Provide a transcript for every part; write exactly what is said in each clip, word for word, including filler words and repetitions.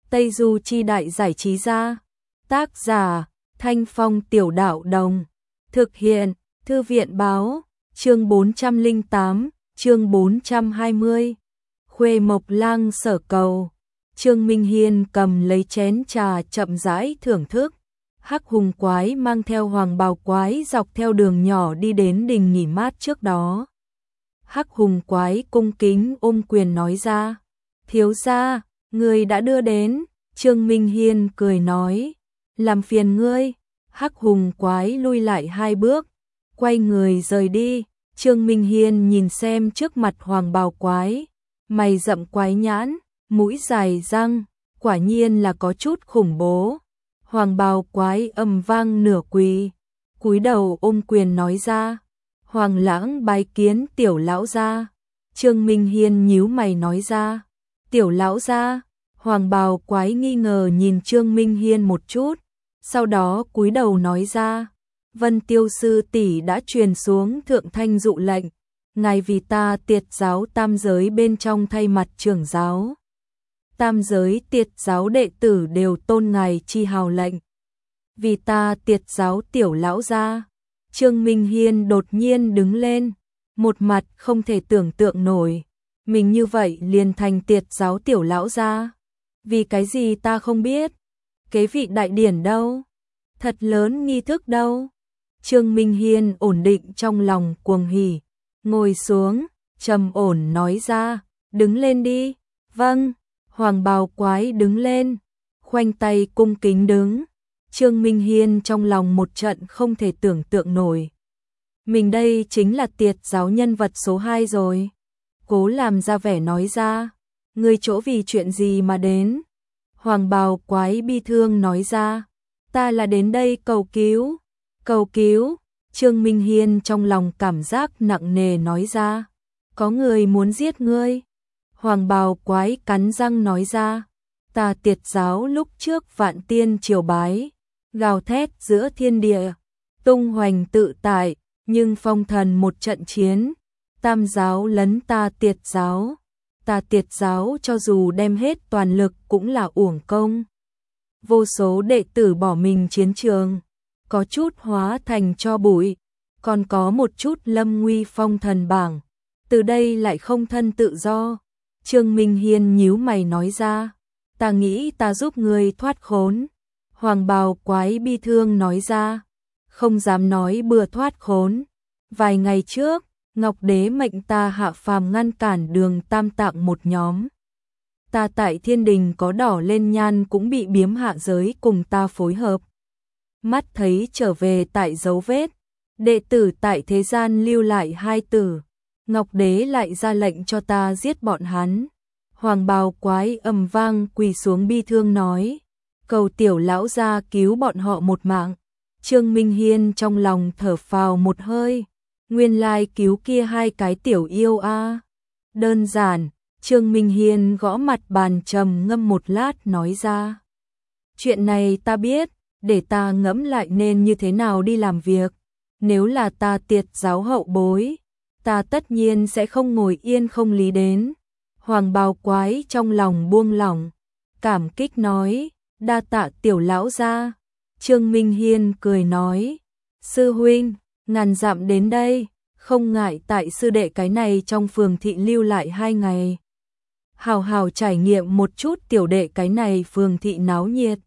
Tây Du Chi Đại Giải Trí Gia. Tác giả Thanh Phong Tiểu Đạo Đồng. Thực hiện Thư viện Báo. Chương bốn trăm lẻ tám, chương bốn trăm hai mươi. Khuê Mộc Lang sở cầu. Trương Minh Hiên cầm lấy chén trà chậm rãi thưởng thức. Hắc Hùng Quái mang theo Hoàng Bào Quái dọc theo đường nhỏ đi đến đình nghỉ mát trước đó. Hắc Hùng Quái cung kính ôm quyền nói ra: "Thiếu gia, người đã đưa đến." Trương Minh Hiên cười nói: "Làm phiền ngươi." Hắc Hùng Quái lui lại hai bước, quay người rời đi. Trương Minh Hiên nhìn xem trước mặt Hoàng Bào Quái, mày rậm quái nhãn, mũi dài răng, quả nhiên là có chút khủng bố. Hoàng Bào Quái ầm vang nửa quỳ, cúi đầu ôm quyền nói ra: "Hoàng Lãng bái kiến Tiểu lão gia." Trương Minh Hiên nhíu mày nói ra: "Tiểu lão gia?" Hoàng Bào Quái nghi ngờ nhìn Trương Minh Hiên một chút, sau đó cúi đầu nói ra: "Vân Tiêu sư tỷ đã truyền xuống thượng thanh dụ lệnh, ngài vì ta Tiệt giáo tam giới bên trong thay mặt trưởng giáo. Tam giới Tiệt giáo đệ tử đều tôn ngài chi hào lệnh. Vì ta Tiệt giáo tiểu lão gia." Trương Minh Hiên đột nhiên đứng lên, một mặt không thể tưởng tượng nổi, mình như vậy liền thành Tiệt giáo tiểu lão gia. Vì cái gì ta không biết? Kế vị đại điển đâu? Thật lớn nghi thức đâu? Trương Minh Hiên ổn định trong lòng cuồng hỉ, ngồi xuống, trầm ổn nói ra: "Đứng lên đi." "Vâng." Hoàng Bào Quái đứng lên, khoanh tay cung kính đứng. Trương Minh Hiên trong lòng một trận không thể tưởng tượng nổi. Mình đây chính là Tiệt giáo nhân vật số hai rồi. Cố làm ra vẻ nói ra: "Ngươi chỗ vì chuyện gì mà đến?" Hoàng Bào Quái bi thương nói ra: "Ta là đến đây cầu cứu." "Cầu cứu?" Trương Minh Hiên trong lòng cảm giác nặng nề nói ra: "Có người muốn giết ngươi." Hoàng Bào Quái cắn răng nói ra: "Ta Tiệt giáo lúc trước vạn tiên triều bái, gào thét giữa thiên địa, tung hoành tự tại, nhưng phong thần một trận chiến, tam giáo lấn ta Tiệt giáo. Ta Tiệt giáo cho dù đem hết toàn lực cũng là uổng công. Vô số đệ tử bỏ mình chiến trường, có chút hóa thành tro bụi, còn có một chút lâm nguy phong thần bảng, từ đây lại không thân tự do." Trương Minh Hiên nhíu mày nói ra: "Ta nghĩ ta giúp ngươi thoát khốn." Hoàng Bào Quái bi thương nói ra: "Không dám nói bừa thoát khốn. Vài ngày trước, Ngọc Đế mệnh ta hạ phàm ngăn cản Đường Tam Tạng một nhóm. Ta tại thiên đình có đỏ lên nhan cũng bị biếm hạ giới cùng ta phối hợp. Mắt thấy trở về tại dấu vết, đệ tử tại thế gian lưu lại hai tử, Ngọc Đế lại ra lệnh cho ta giết bọn hắn." Hoàng Bào Quái ầm vang quỳ xuống bi thương nói: "Cầu tiểu lão gia cứu bọn họ một mạng." Trương Minh Hiên trong lòng thở phào một hơi, nguyên lai cứu kia hai cái tiểu yêu a. À. Đơn giản. Trương Minh Hiên gõ mặt bàn trầm ngâm một lát nói ra: "Chuyện này ta biết, để ta ngẫm lại nên như thế nào đi làm việc. Nếu là ta Tiệt giáo hậu bối, ta tất nhiên sẽ không ngồi yên không lý đến." Hoàng Bào Quái trong lòng buông lỏng, cảm kích nói: "Đa tạ tiểu lão gia." Trương Minh Hiên cười nói: "Sư huynh, ngàn dặm đến đây, không ngại tại sư đệ cái này trong phường thị lưu lại hai ngày. Hào hào trải nghiệm một chút tiểu đệ cái này phường thị náo nhiệt."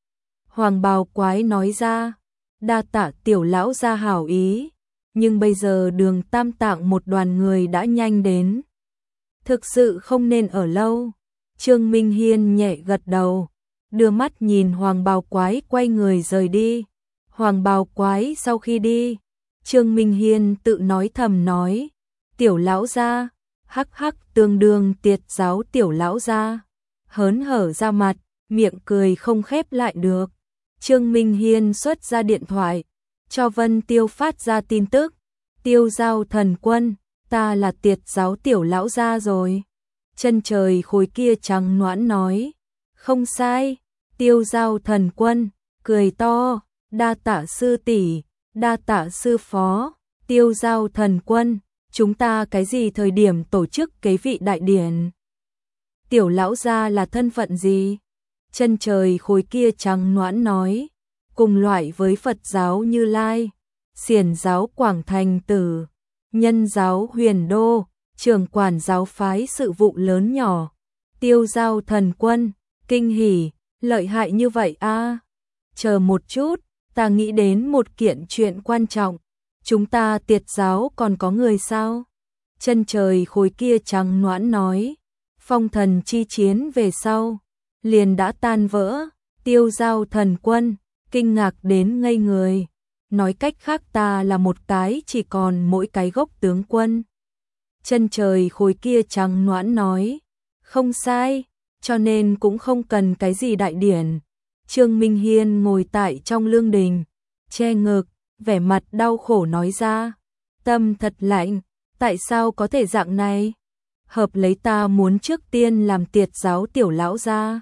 Hoàng Bào Quái nói ra: "Đa tạ tiểu lão gia hảo ý, nhưng bây giờ Đường Tam Tạng một đoàn người đã nhanh đến, thực sự không nên ở lâu." Trương Minh Hiên nhẹ gật đầu, đưa mắt nhìn Hoàng Bào Quái quay người rời đi. Hoàng Bào Quái sau khi đi, Trương Minh Hiên tự nói thầm nói: "Tiểu lão gia, hắc hắc tương đương Tiệt giáo tiểu lão gia." Hớn hở ra mặt, miệng cười không khép lại được. Trương Minh Hiên xuất ra điện thoại, cho Vân Tiêu phát ra tin tức: "Tiêu Giao thần quân, ta là Tiệt giáo tiểu lão gia rồi." Chân trời khối kia trắng noãn nói: "Không sai." Tiêu Giao thần quân cười to: "Đa tạ sư tỷ, đa tạ sư phó." Tiêu Giao thần quân: "Chúng ta cái gì thời điểm tổ chức kế vị đại điển?" "Tiểu lão gia là thân phận gì?" Chân trời khối kia trắng nõn nói, cùng loại với Phật giáo Như Lai, Xiển giáo Quảng Thành Tử, Nhân giáo Huyền Đô, trưởng quản giáo phái sự vụ lớn nhỏ, Tiêu Giao Thần Quân, kinh hỉ, lợi hại như vậy a. À. Chờ một chút, ta nghĩ đến một kiện chuyện quan trọng, chúng ta Tiệt giáo còn có người sao? Chân trời khối kia trắng nõn nói, phong thần chi chiến về sau, liền đã tan vỡ, Tiêu Giao Thần Quân, kinh ngạc đến ngây người, nói cách khác ta là một cái chỉ còn mỗi cái gốc tướng quân. Chân trời khối kia trắng nõn nói, không sai, cho nên cũng không cần cái gì đại điển. Trương Minh Hiên ngồi tại trong lương đình, che ngực, vẻ mặt đau khổ nói ra, tâm thật lạnh, tại sao có thể dạng này? Hợp lấy ta muốn trước tiên làm Tiệt giáo tiểu lão gia,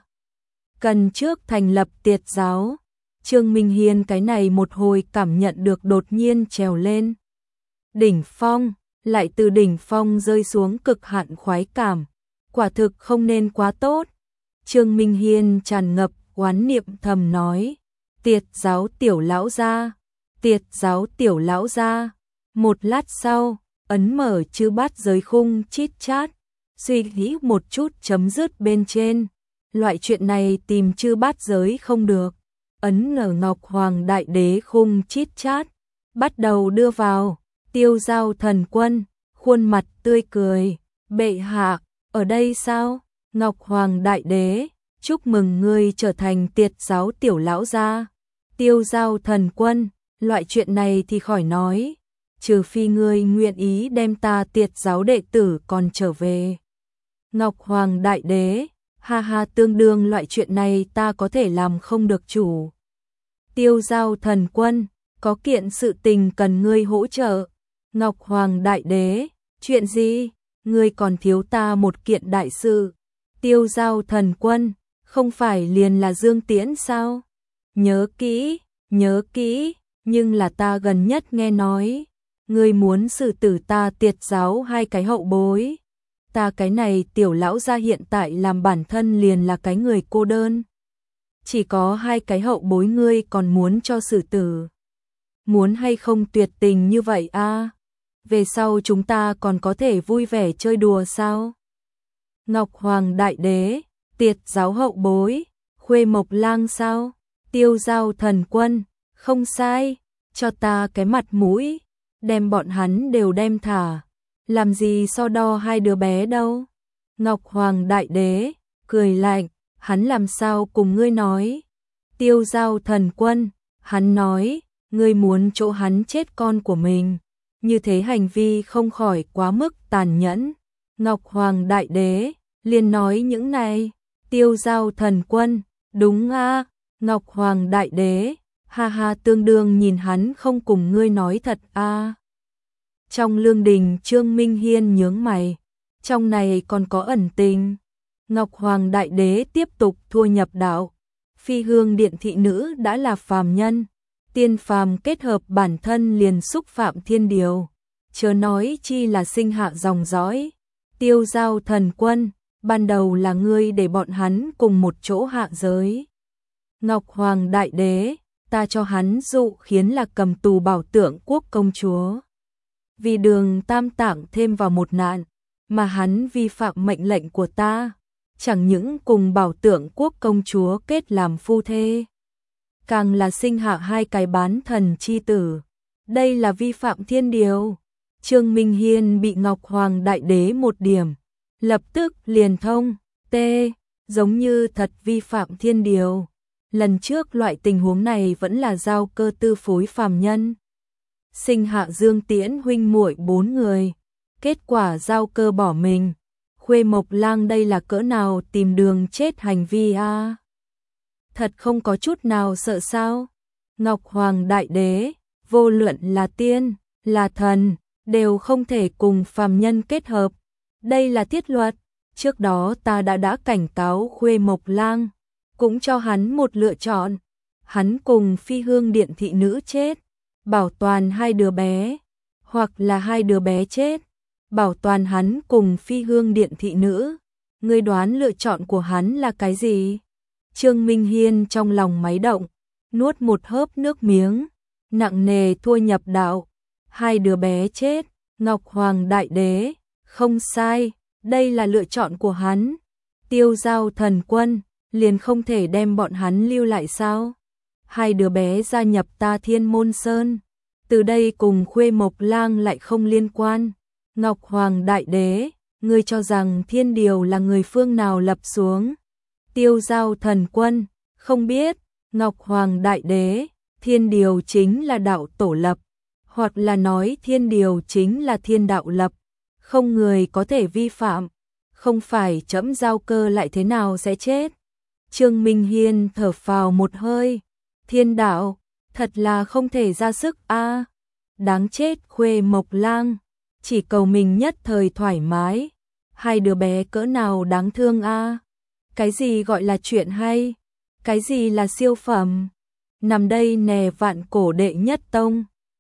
cần trước thành lập Tiệt giáo. Trương Minh Hiên cái này một hồi cảm nhận được đột nhiên trèo lên đỉnh phong, lại từ đỉnh phong rơi xuống cực hạn khoái cảm, quả thực không nên quá tốt. Trương Minh Hiên tràn ngập oán niệm thầm nói, Tiệt giáo tiểu lão gia, Tiệt giáo tiểu lão gia. Một lát sau, ấn mở chư bát giới khung chít chát, suy nghĩ một chút chấm dứt bên trên, loại chuyện này tìm chư bát giới không được. Ấn nở Ngọc Hoàng Đại Đế khung chít chát, bắt đầu đưa vào, Tiêu Giao Thần Quân, khuôn mặt tươi cười, bệ hạ, ở đây sao? Ngọc Hoàng Đại Đế, chúc mừng ngươi trở thành Tiệt giáo tiểu lão gia. Tiêu Giao Thần Quân, loại chuyện này thì khỏi nói, trừ phi ngươi nguyện ý đem ta Tiệt giáo đệ tử còn trở về. Ngọc Hoàng Đại Đế, ha ha, tương đương loại chuyện này ta có thể làm không được chủ. Tiêu Giao Thần Quân, có kiện sự tình cần ngươi hỗ trợ. Ngọc Hoàng Đại Đế, chuyện gì? Ngươi còn thiếu ta một kiện đại sự. Tiêu Giao Thần Quân, không phải liền là Dương Tiễn sao? Nhớ kỹ, nhớ kỹ, nhưng là ta gần nhất nghe nói, ngươi muốn xử tử ta Tiệt giáo hai cái hậu bối. Ta cái này tiểu lão gia hiện tại làm bản thân liền là cái người cô đơn. Chỉ có hai cái hậu bối ngươi còn muốn cho xử tử. Muốn hay không tuyệt tình như vậy a? À? Về sau chúng ta còn có thể vui vẻ chơi đùa sao? Ngọc Hoàng Đại Đế, Tiệt giáo hậu bối, Khuê Mộc Lang sao? Tiêu Giao Thần Quân, không sai, cho ta cái mặt mũi, đem bọn hắn đều đem thả. Làm gì so đo hai đứa bé đâu? Ngọc Hoàng Đại Đế, cười lạnh, hắn làm sao cùng ngươi nói? Tiêu Giao Thần Quân, hắn nói, ngươi muốn chỗ hắn chết con của mình, như thế hành vi không khỏi quá mức tàn nhẫn. Ngọc Hoàng Đại Đế, liền nói những này. Tiêu Giao Thần Quân, đúng a. Ngọc Hoàng Đại Đế, ha ha, tương đương nhìn hắn không cùng ngươi nói thật a. Trong lương đình Trương Minh Hiên nhướng mày, trong này còn có ẩn tình. Ngọc Hoàng Đại Đế tiếp tục thua nhập đạo, Phi Hương Điện thị nữ đã là phàm nhân, tiên phàm kết hợp bản thân liền xúc phạm thiên điều, chớ nói chi là sinh hạ dòng dõi. Tiêu Giao Thần Quân, ban đầu là ngươi để bọn hắn cùng một chỗ hạ giới. Ngọc Hoàng Đại Đế, ta cho hắn dụ khiến là cầm tù Bảo Tượng Quốc công chúa. Vì Đường Tam Tạng thêm vào một nạn, mà hắn vi phạm mệnh lệnh của ta, chẳng những cùng Bảo Tượng Quốc công chúa kết làm phu thê, càng là sinh hạ hai cái bán thần chi tử. Đây là vi phạm thiên điều. Trương Minh Hiên bị Ngọc Hoàng Đại Đế một điểm, lập tức liền thông, tê, giống như thật vi phạm thiên điều. Lần trước loại tình huống này vẫn là giao cơ tư phối phàm nhân, sinh hạ Dương Tiễn huynh muội bốn người, kết quả giao cơ bỏ mình. Khuê Mộc Lang đây là cỡ nào tìm đường chết hành vi a? À? Thật không có chút nào sợ sao? Ngọc Hoàng Đại Đế, vô luận là tiên, là thần, đều không thể cùng phàm nhân kết hợp. Đây là thiết luật. Trước đó ta đã đã cảnh cáo Khuê Mộc Lang, cũng cho hắn một lựa chọn. Hắn cùng Phi Hương Điện thị nữ chết, bảo toàn hai đứa bé, hoặc là hai đứa bé chết, bảo toàn hắn cùng Phi Hương Điện thị nữ. Ngươi đoán lựa chọn của hắn là cái gì? Trương Minh Hiên trong lòng máy động, nuốt một hớp nước miếng, nặng nề thua nhập đạo. Hai đứa bé chết, Ngọc Hoàng Đại Đế, không sai, đây là lựa chọn của hắn. Tiêu Giao Thần Quân, liền không thể đem bọn hắn lưu lại sao? Hai đứa bé gia nhập ta Thiên Môn Sơn, từ đây cùng Khuê Mộc Lang lại không liên quan. Ngọc Hoàng Đại Đế, ngươi cho rằng thiên điều là người phương nào lập xuống? Tiêu Giao Thần Quân, không biết. Ngọc Hoàng Đại Đế, thiên điều chính là đạo tổ lập, hoặc là nói thiên điều chính là thiên đạo lập, không người có thể vi phạm, không phải trẫm giao cơ lại thế nào sẽ chết. Trương Minh Hiên thở phào một hơi, thiên đạo, thật là không thể ra sức a. Đáng chết Khuê Mộc Lang, chỉ cầu mình nhất thời thoải mái. Hai đứa bé cỡ nào đáng thương a. Cái gì gọi là chuyện hay? Cái gì là siêu phẩm? Nằm đây nè vạn cổ đệ nhất tông.